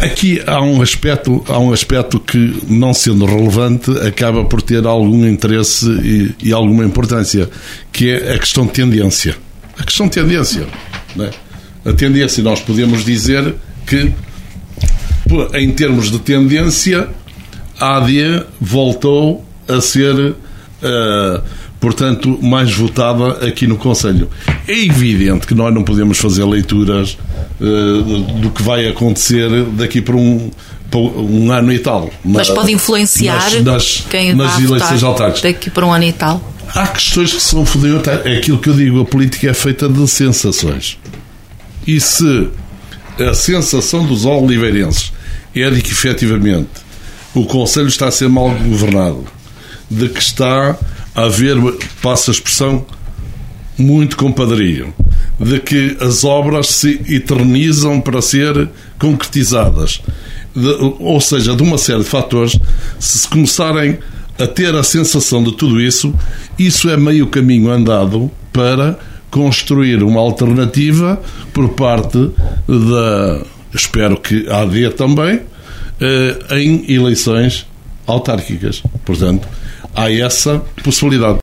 Aqui há um aspecto que, não sendo relevante, acaba por ter algum interesse e alguma importância, que é a questão de tendência. A questão de tendência, não é? A tendência, nós podemos dizer que, em termos de tendência, a AD voltou a ser, portanto, mais votada aqui no Conselho. É evidente que nós não podemos fazer leituras do que vai acontecer daqui por um ano e tal. Mas pode influenciar quem vai eleições autárquicas daqui por um ano e tal? Há questões que são fundamentais. É aquilo que eu digo, a política é feita de sensações. E se a sensação dos oliveirenses é de que, efetivamente, o Conselho está a ser mal governado, de que está a haver, passa a expressão, muito compadrio, de que as obras se eternizam para ser concretizadas, ou seja, de uma série de fatores, se começarem a ter a sensação de tudo isso, isso é meio caminho andado para construir uma alternativa por parte espero que a AD também, em eleições autárquicas. Portanto, há essa possibilidade.